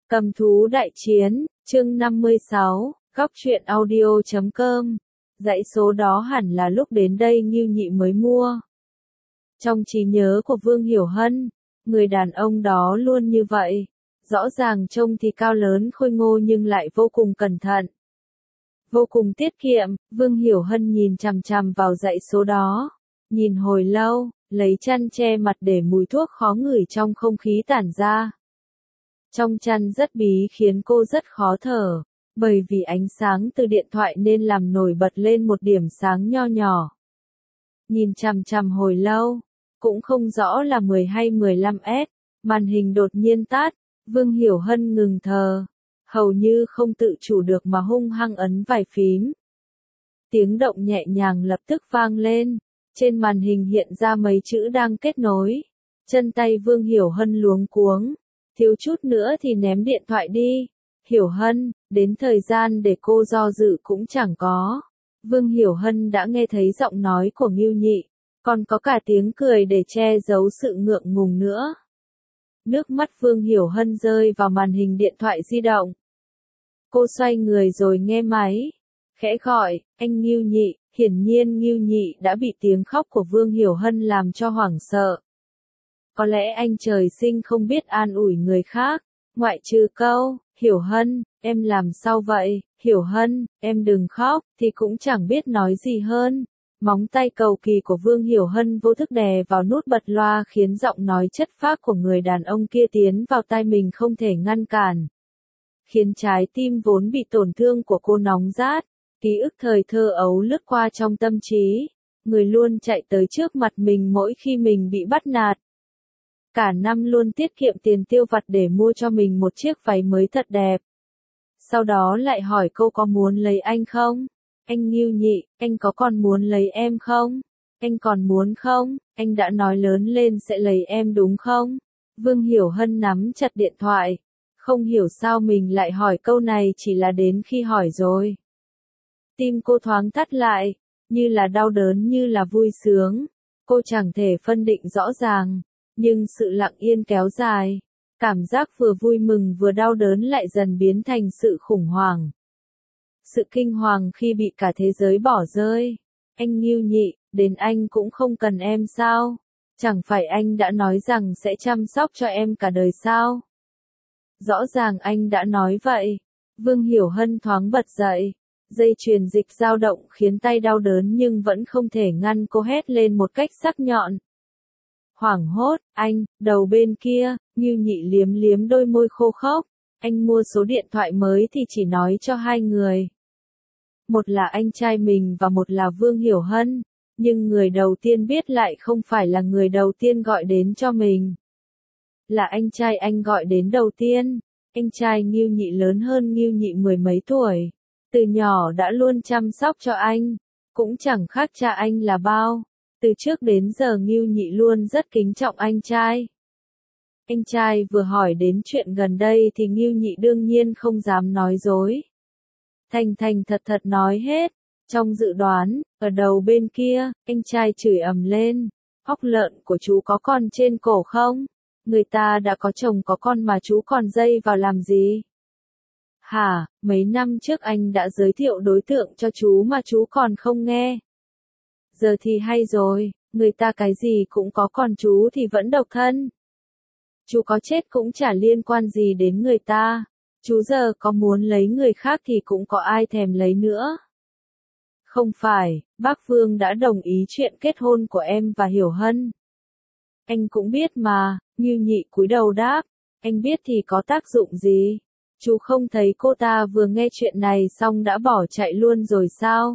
Cầm thú đại chiến, chương 56, góc truyện audio.com. Dãy số đó hẳn là lúc đến đây Ngưu Nhị mới mua. Trong trí nhớ của Vương Hiểu Hân, người đàn ông đó luôn như vậy. Rõ ràng trông thì cao lớn khôi ngô nhưng lại vô cùng cẩn thận. Vô cùng tiết kiệm, Vương Hiểu Hân nhìn chằm chằm vào dãy số đó. Nhìn hồi lâu, lấy chăn che mặt để mùi thuốc khó ngửi trong không khí tản ra. Trong chăn rất bí khiến cô rất khó thở, bởi vì ánh sáng từ điện thoại nên làm nổi bật lên một điểm sáng nho nhỏ. Nhìn chằm chằm hồi lâu, cũng không rõ là 10 hay 15S, màn hình đột nhiên tắt, Vương Hiểu Hân ngừng thở, hầu như không tự chủ được mà hung hăng ấn vài phím. Tiếng động nhẹ nhàng lập tức vang lên, trên màn hình hiện ra mấy chữ đang kết nối. Chân tay Vương Hiểu Hân luống cuống, thiếu chút nữa thì ném điện thoại đi. Hiểu Hân, đến thời gian để cô do dự cũng chẳng có. Vương Hiểu Hân đã nghe thấy giọng nói của Ngưu Nhị, còn có cả tiếng cười để che giấu sự ngượng ngùng nữa. Nước mắt Vương Hiểu Hân rơi vào màn hình điện thoại di động. Cô xoay người rồi nghe máy, khẽ gọi, anh Ngưu Nhị. Hiển nhiên Ngưu Nhị đã bị tiếng khóc của Vương Hiểu Hân làm cho hoảng sợ. Có lẽ anh trời sinh không biết an ủi người khác, ngoại trừ câu, Hiểu Hân, em làm sao vậy, Hiểu Hân, em đừng khóc, thì cũng chẳng biết nói gì hơn. Móng tay cầu kỳ của Vương Hiểu Hân vô thức đè vào nút bật loa khiến giọng nói chất phác của người đàn ông kia tiến vào tai mình không thể ngăn cản. Khiến trái tim vốn bị tổn thương của cô nóng rát. Ký ức thời thơ ấu lướt qua trong tâm trí, người luôn chạy tới trước mặt mình mỗi khi mình bị bắt nạt. Cả năm luôn tiết kiệm tiền tiêu vặt để mua cho mình một chiếc váy mới thật đẹp. Sau đó lại hỏi cô có muốn lấy anh không? Anh Ngưu Nhị, anh có còn muốn lấy em không? Anh còn muốn không? Anh đã nói lớn lên sẽ lấy em đúng không? Vương Hiểu Hân nắm chặt điện thoại. Không hiểu sao mình lại hỏi câu này chỉ là đến khi hỏi rồi. Tim cô thoáng thắt lại, như là đau đớn như là vui sướng. Cô chẳng thể phân định rõ ràng, nhưng sự lặng yên kéo dài. Cảm giác vừa vui mừng vừa đau đớn lại dần biến thành sự khủng hoảng. Sự kinh hoàng khi bị cả thế giới bỏ rơi. Anh Ngưu Nhị, đến anh cũng không cần em sao? Chẳng phải anh đã nói rằng sẽ chăm sóc cho em cả đời sao? Rõ ràng anh đã nói vậy. Vương Hiểu Hân thoáng bật dậy. Dây chuyền dịch dao động khiến tay đau đớn nhưng vẫn không thể ngăn cô hét lên một cách sắc nhọn. Hoảng hốt, anh, đầu bên kia, Ngưu Nhị liếm liếm đôi môi khô khốc. Anh mua số điện thoại mới thì chỉ nói cho hai người. Một là anh trai mình và một là Vương Hiểu Hân. Nhưng người đầu tiên biết lại không phải là người đầu tiên gọi đến cho mình. Là anh trai anh gọi đến đầu tiên. Anh trai Ngưu Nhị lớn hơn Ngưu Nhị mười mấy tuổi. Từ nhỏ đã luôn chăm sóc cho anh, cũng chẳng khác cha anh là bao. Từ trước đến giờ Ngưu Nhị luôn rất kính trọng anh trai. Anh trai vừa hỏi đến chuyện gần đây thì Ngưu Nhị đương nhiên không dám nói dối. Thành thành thật thật nói hết. Trong dự đoán, ở đầu bên kia, anh trai chửi ầm lên. Óc lợn của chú có con trên cổ không? Người ta đã có chồng có con mà chú còn dây vào làm gì? Hả, mấy năm trước anh đã giới thiệu đối tượng cho chú mà chú còn không nghe. Giờ thì hay rồi, người ta cái gì cũng có còn chú thì vẫn độc thân. Chú có chết cũng chả liên quan gì đến người ta. Chú giờ có muốn lấy người khác thì cũng có ai thèm lấy nữa. Không phải, bác Vương đã đồng ý chuyện kết hôn của em và Hiểu Hân. Anh cũng biết mà, Ngưu Nhị cúi đầu đáp. Anh biết thì có tác dụng gì? Chú không thấy cô ta vừa nghe chuyện này xong đã bỏ chạy luôn rồi sao?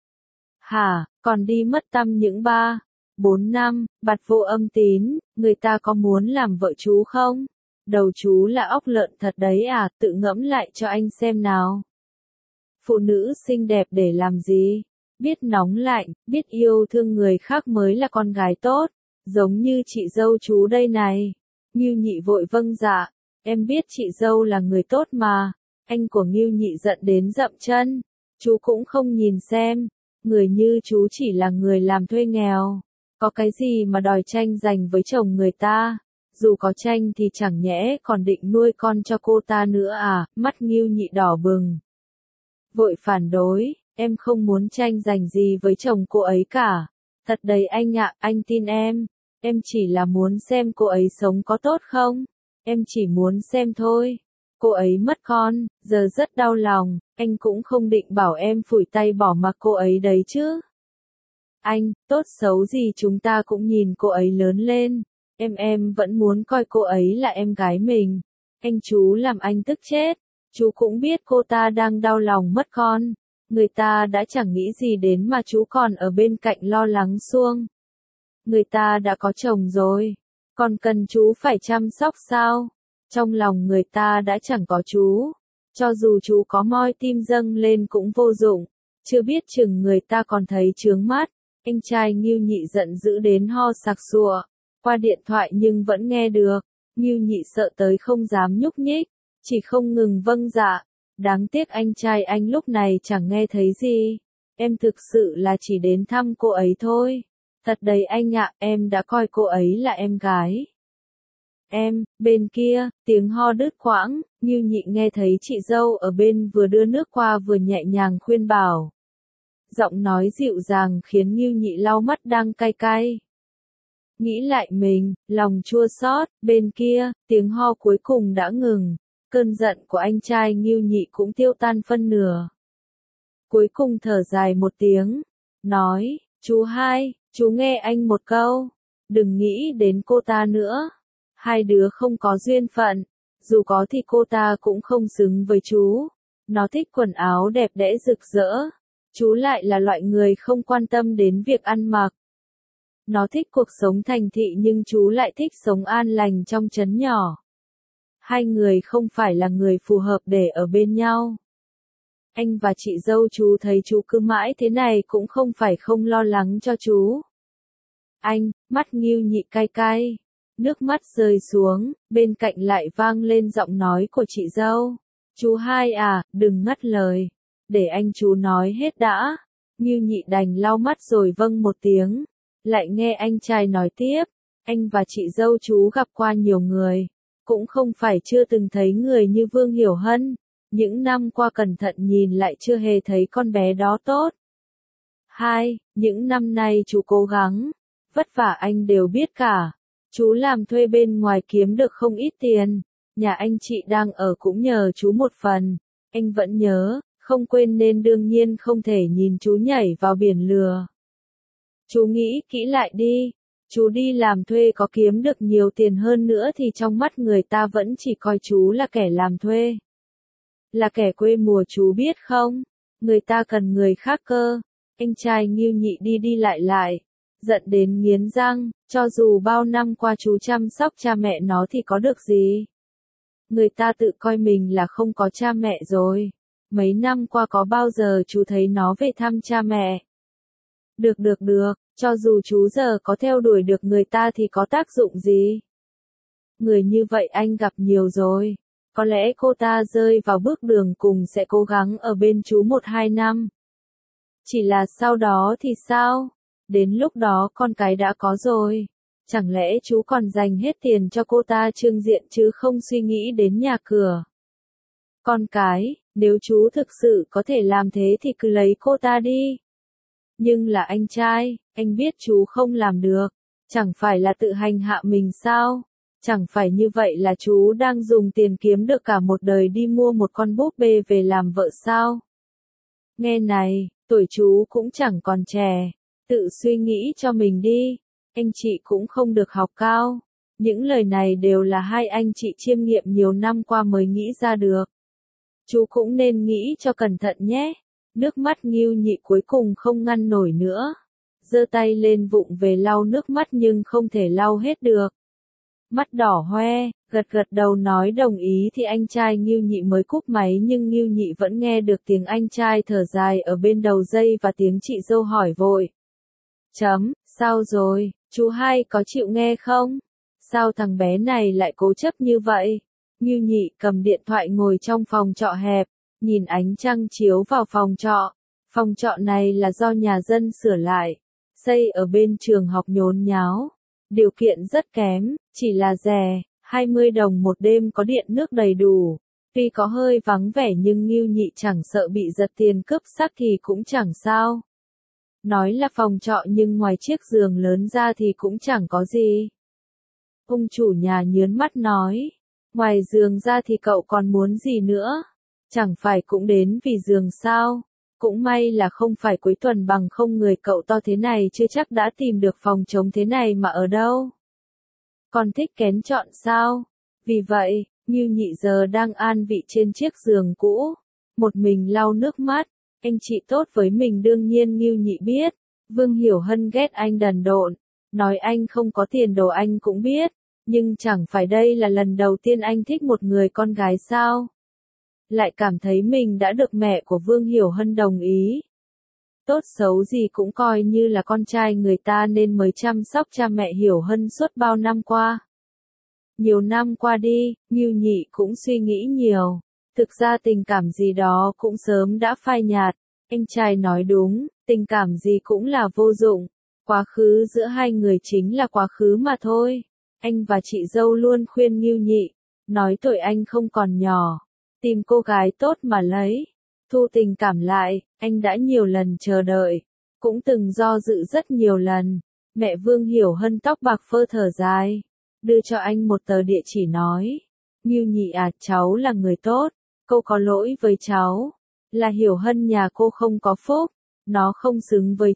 Hả, còn đi mất tăm những 4 năm, bặt vô âm tín, người ta có muốn làm vợ chú không? Đầu chú là óc lợn thật đấy à, tự ngẫm lại cho anh xem nào. Phụ nữ xinh đẹp để làm gì? Biết nóng lạnh, biết yêu thương người khác mới là con gái tốt, giống như chị dâu chú đây này. Ngưu Nhị vội vâng dạ. Em biết chị dâu là người tốt mà. Anh của Ngưu Nhị giận đến dậm chân. Chú cũng không nhìn xem. Người như chú chỉ là người làm thuê nghèo. Có cái gì mà đòi tranh giành với chồng người ta. dù có tranh thì chẳng nhẽ còn định nuôi con cho cô ta nữa à, mắt Ngưu Nhị đỏ bừng. Vội phản đối, em không muốn tranh giành gì với chồng cô ấy cả. Thật đấy anh ạ, anh tin em chỉ là muốn xem cô ấy sống có tốt không, em chỉ muốn xem thôi. Cô ấy mất con, giờ rất đau lòng, anh cũng không định bảo em phủi tay bỏ mặc cô ấy đấy chứ. Anh, tốt xấu gì chúng ta cũng nhìn cô ấy lớn lên, em vẫn muốn coi cô ấy là em gái mình. Anh chú làm anh tức chết, chú cũng biết cô ta đang đau lòng mất con, người ta đã chẳng nghĩ gì đến mà chú còn ở bên cạnh lo lắng suông. Người ta đã có chồng rồi, còn cần chú phải chăm sóc sao? Trong lòng người ta đã chẳng có chú, cho dù chú có moi tim dâng lên cũng vô dụng, chưa biết chừng người ta còn thấy chướng mắt. Anh trai Ngưu Nhị giận dữ đến ho sặc sụa, qua điện thoại nhưng vẫn nghe được. Ngưu Nhị sợ tới không dám nhúc nhích, chỉ không ngừng vâng dạ. Đáng tiếc anh trai anh lúc này chẳng nghe thấy gì. Em thực sự là chỉ đến thăm cô ấy thôi. Thật đấy anh ạ, em đã coi cô ấy là em gái. Bên kia, tiếng ho đứt quãng, Ngưu Nhị nghe thấy chị dâu ở bên vừa đưa nước qua vừa nhẹ nhàng khuyên bảo. Giọng nói dịu dàng khiến Ngưu Nhị lau mắt đang cay cay. Nghĩ lại mình, lòng chua xót, bên kia, tiếng ho cuối cùng đã ngừng, cơn giận của anh trai Ngưu Nhị cũng tiêu tan phân nửa. Cuối cùng thở dài một tiếng, nói, chú hai, chú nghe anh một câu, đừng nghĩ đến cô ta nữa. Hai đứa không có duyên phận, dù có thì cô ta cũng không xứng với chú. Nó thích quần áo đẹp đẽ rực rỡ, chú lại là loại người không quan tâm đến việc ăn mặc. Nó thích cuộc sống thành thị nhưng chú lại thích sống an lành trong trấn nhỏ. Hai người không phải là người phù hợp để ở bên nhau. Anh và chị dâu chú thấy chú cứ mãi thế này cũng không phải không lo lắng cho chú. Anh, mắt Ngưu Nhị cay cay, nước mắt rơi xuống, bên cạnh lại vang lên giọng nói của chị dâu. Chú hai à, đừng ngắt lời, để anh chú nói hết đã. Ngưu Nhị đành lau mắt rồi vâng một tiếng, lại nghe anh trai nói tiếp. Anh và chị dâu chú gặp qua nhiều người, cũng không phải chưa từng thấy người như Vương Hiểu Hân. Những năm qua cẩn thận nhìn lại chưa hề thấy con bé đó tốt. Những năm nay chú cố gắng, vất vả anh đều biết cả. Chú làm thuê bên ngoài kiếm được không ít tiền, nhà anh chị đang ở cũng nhờ chú một phần. Anh vẫn nhớ, không quên nên đương nhiên không thể nhìn chú nhảy vào biển lừa. Chú nghĩ kỹ lại đi, chú đi làm thuê có kiếm được nhiều tiền hơn nữa thì trong mắt người ta vẫn chỉ coi chú là kẻ làm thuê. Là kẻ quê mùa chú biết không? Người ta cần người khác cơ. Anh trai Ngưu Nhị đi đi lại, giận đến nghiến răng, cho dù bao năm qua chú chăm sóc cha mẹ nó thì có được gì? Người ta tự coi mình là không có cha mẹ rồi. Mấy năm qua có bao giờ chú thấy nó về thăm cha mẹ? Được, cho dù chú giờ có theo đuổi được người ta thì có tác dụng gì? Người như vậy anh gặp nhiều rồi. Có lẽ cô ta rơi vào bước đường cùng sẽ cố gắng ở bên chú 1-2 năm. Chỉ là sau đó thì sao? Đến lúc đó con cái đã có rồi. Chẳng lẽ chú còn dành hết tiền cho cô ta trưng diện chứ không suy nghĩ đến nhà cửa? Con cái, nếu chú thực sự có thể làm thế thì cứ lấy cô ta đi. Nhưng là anh trai, anh biết chú không làm được. Chẳng phải là tự hành hạ mình sao? Chẳng phải như vậy là chú đang dùng tiền kiếm được cả một đời đi mua một con búp bê về làm vợ sao? Nghe này, tuổi chú cũng chẳng còn trẻ. Tự suy nghĩ cho mình đi. Anh chị cũng không được học cao. Những lời này đều là hai anh chị chiêm nghiệm nhiều năm qua mới nghĩ ra được. Chú cũng nên nghĩ cho cẩn thận nhé. Nước mắt Ngưu Nhị cuối cùng không ngăn nổi nữa. Giơ tay lên vụng về lau nước mắt nhưng không thể lau hết được. Mắt đỏ hoe, gật đầu nói đồng ý thì anh trai Ngưu Nhị mới cúp máy nhưng Ngưu Nhị vẫn nghe được tiếng anh trai thở dài ở bên đầu dây và tiếng chị dâu hỏi vội. Sao rồi, chú hai có chịu nghe không? Sao thằng bé này lại cố chấp như vậy? Ngưu Nhị cầm điện thoại ngồi trong phòng trọ hẹp, nhìn ánh trăng chiếu vào phòng trọ. Phòng trọ này là do nhà dân sửa lại, xây ở bên trường học nhốn nháo. Điều kiện rất kém, chỉ là rẻ, 20 đồng một đêm có điện nước đầy đủ. Tuy có hơi vắng vẻ nhưng Ngưu Nhị chẳng sợ bị giật tiền cướp xác thì cũng chẳng sao. Nói là phòng trọ nhưng ngoài chiếc giường lớn ra thì cũng chẳng có gì. Ông chủ nhà nhớn mắt nói, ngoài giường ra thì cậu còn muốn gì nữa? Chẳng phải cũng đến vì giường sao? Cũng may là không phải cuối tuần, bằng không người cậu to thế này chưa chắc đã tìm được phòng trống thế này mà ở đâu. Còn thích kén chọn sao? Vì vậy, Ngưu Nhị giờ đang an vị trên chiếc giường cũ, một mình lau nước mắt. Anh chị tốt với mình đương nhiên Ngưu Nhị biết. Vương Hiểu Hân ghét anh đần độn, nói anh không có tiền đồ anh cũng biết, nhưng chẳng phải đây là lần đầu tiên anh thích một người con gái sao? Lại cảm thấy mình đã được mẹ của Vương Hiểu Hân đồng ý. Tốt xấu gì cũng coi như là con trai người ta nên mới chăm sóc cha mẹ Hiểu Hân suốt bao năm qua. Nhiều năm qua đi, Ngưu Nhị cũng suy nghĩ nhiều. Thực ra tình cảm gì đó cũng sớm đã phai nhạt. Anh trai nói đúng, tình cảm gì cũng là vô dụng. Quá khứ giữa hai người chính là quá khứ mà thôi. Anh và chị dâu luôn khuyên Ngưu Nhị, nói tuổi anh không còn nhỏ, tìm cô gái tốt mà lấy. Thu tình cảm lại, anh đã nhiều lần chờ đợi, cũng từng do dự rất nhiều lần. Mẹ Vương Hiểu Hân tóc bạc phơ thở dài, đưa cho anh một tờ địa chỉ nói, Ngưu Nhị à, cháu là người tốt, cô có lỗi với cháu, là Hiểu Hân nhà cô không có phúc, nó không xứng với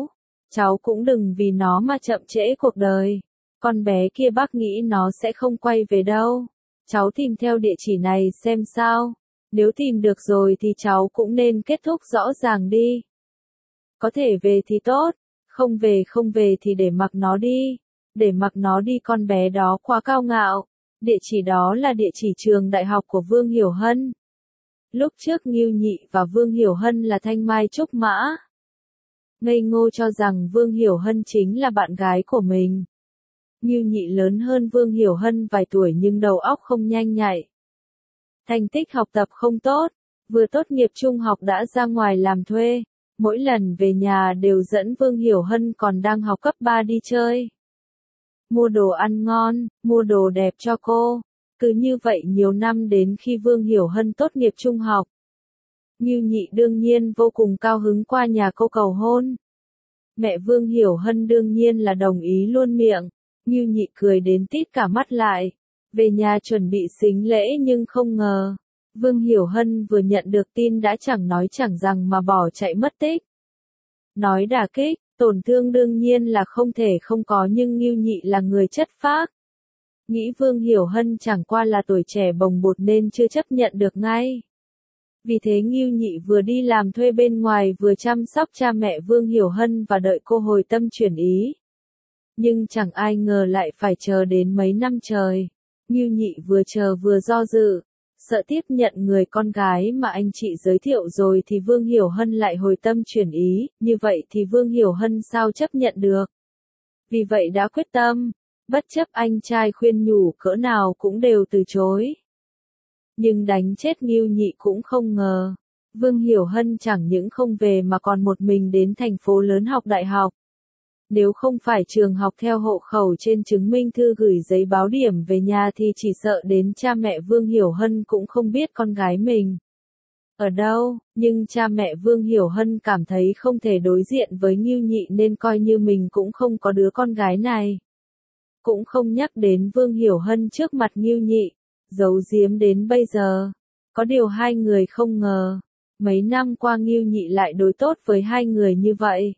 cháu cũng đừng vì nó mà chậm trễ cuộc đời. Con bé kia bác nghĩ nó sẽ không quay về đâu. Cháu tìm theo địa chỉ này xem sao. Nếu tìm được rồi thì cháu cũng nên kết thúc rõ ràng đi. Có thể về thì tốt, không về thì để mặc nó đi. Để mặc nó đi, con bé đó quá cao ngạo. Địa chỉ đó là địa chỉ trường đại học của Vương Hiểu Hân. Lúc trước Ngưu Nhị và Vương Hiểu Hân là thanh mai trúc mã. Ngây ngô cho rằng Vương Hiểu Hân chính là bạn gái của mình. Ngưu Nhị lớn hơn Vương Hiểu Hân vài tuổi nhưng đầu óc không nhanh nhạy. Thành tích học tập không tốt, vừa tốt nghiệp trung học đã ra ngoài làm thuê, mỗi lần về nhà đều dẫn Vương Hiểu Hân còn đang học cấp 3 đi chơi. Mua đồ ăn ngon, mua đồ đẹp cho cô. Cứ như vậy nhiều năm đến khi Vương Hiểu Hân tốt nghiệp trung học. Ngưu Nhị đương nhiên vô cùng cao hứng qua nhà cô cầu hôn. Mẹ Vương Hiểu Hân đương nhiên là đồng ý luôn miệng. Ngưu Nhị cười đến tít cả mắt lại. Về nhà chuẩn bị sính lễ nhưng không ngờ. Vương Hiểu Hân vừa nhận được tin đã chẳng nói chẳng rằng mà bỏ chạy mất tích. Nói đả kích, tổn thương đương nhiên là không thể không có nhưng Ngưu Nhị là người chất phác. Nghĩ Vương Hiểu Hân chẳng qua là tuổi trẻ bồng bột nên chưa chấp nhận được ngay. Vì thế Ngưu Nhị vừa đi làm thuê bên ngoài vừa chăm sóc cha mẹ Vương Hiểu Hân và đợi cô hồi tâm chuyển ý. Nhưng chẳng ai ngờ lại phải chờ đến mấy năm trời. Ngưu Nhị vừa chờ vừa do dự, sợ tiếp nhận người con gái mà anh chị giới thiệu rồi thì Vương Hiểu Hân lại hồi tâm chuyển ý, như vậy thì Vương Hiểu Hân sao chấp nhận được. Vì vậy đã quyết tâm, bất chấp anh trai khuyên nhủ cỡ nào cũng đều từ chối. Nhưng đánh chết Ngưu Nhị cũng không ngờ, Vương Hiểu Hân chẳng những không về mà còn một mình đến thành phố lớn học đại học. Nếu không phải trường học theo hộ khẩu trên chứng minh thư gửi giấy báo điểm về nhà thì chỉ sợ đến cha mẹ Vương Hiểu Hân cũng không biết con gái mình ở đâu, nhưng cha mẹ Vương Hiểu Hân cảm thấy không thể đối diện với Ngưu Nhị nên coi như mình cũng không có đứa con gái này. Cũng không nhắc đến Vương Hiểu Hân trước mặt Ngưu Nhị, giấu giếm đến bây giờ. Có điều hai người không ngờ, mấy năm qua Ngưu Nhị lại đối tốt với hai người như vậy.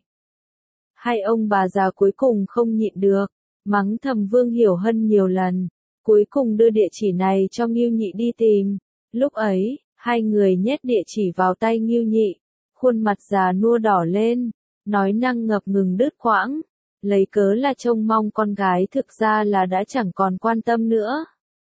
Hai ông bà già cuối cùng không nhịn được, mắng thầm Vương Hiểu Hân nhiều lần, cuối cùng đưa địa chỉ này cho Ngưu Nhị đi tìm. Lúc ấy, hai người nhét địa chỉ vào tay Ngưu Nhị, khuôn mặt già nua đỏ lên, nói năng ngập ngừng đứt quãng, lấy cớ là trông mong con gái thực ra là đã chẳng còn quan tâm nữa.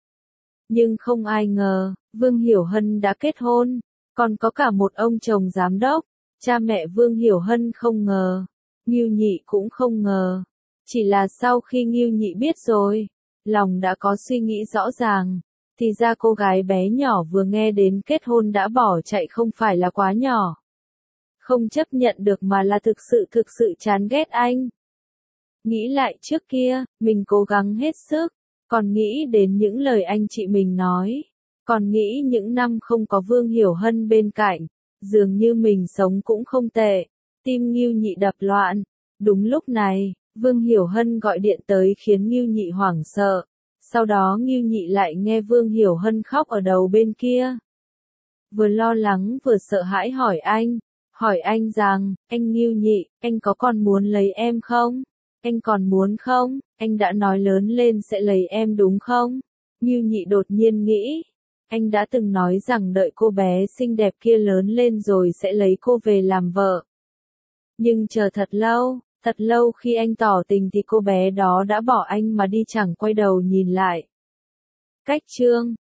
Nhưng không ai ngờ, Vương Hiểu Hân đã kết hôn, còn có cả một ông chồng giám đốc, cha mẹ Vương Hiểu Hân không ngờ. Ngưu Nhị cũng không ngờ. Chỉ là sau khi Ngưu Nhị biết rồi, lòng đã có suy nghĩ rõ ràng, thì ra cô gái bé nhỏ vừa nghe đến kết hôn đã bỏ chạy không phải là quá nhỏ. Không chấp nhận được mà là thực sự chán ghét anh. Nghĩ lại trước kia, mình cố gắng hết sức, còn nghĩ đến những lời anh chị mình nói, còn nghĩ những năm không có Vương Hiểu Hân bên cạnh, dường như mình sống cũng không tệ, tim Ngưu Nhị đập loạn. Đúng lúc này, Vương Hiểu Hân gọi điện tới khiến Ngưu Nhị hoảng sợ, sau đó Ngưu Nhị lại nghe Vương Hiểu Hân khóc ở đầu bên kia. Vừa lo lắng vừa sợ hãi hỏi anh rằng, anh Ngưu Nhị, anh có còn muốn lấy em không? Anh còn muốn không? Anh đã nói lớn lên sẽ lấy em đúng không? Ngưu Nhị đột nhiên nghĩ, anh đã từng nói rằng đợi cô bé xinh đẹp kia lớn lên rồi sẽ lấy cô về làm vợ. Nhưng chờ thật lâu khi anh tỏ tình thì cô bé đó đã bỏ anh mà đi chẳng quay đầu nhìn lại. Cách chương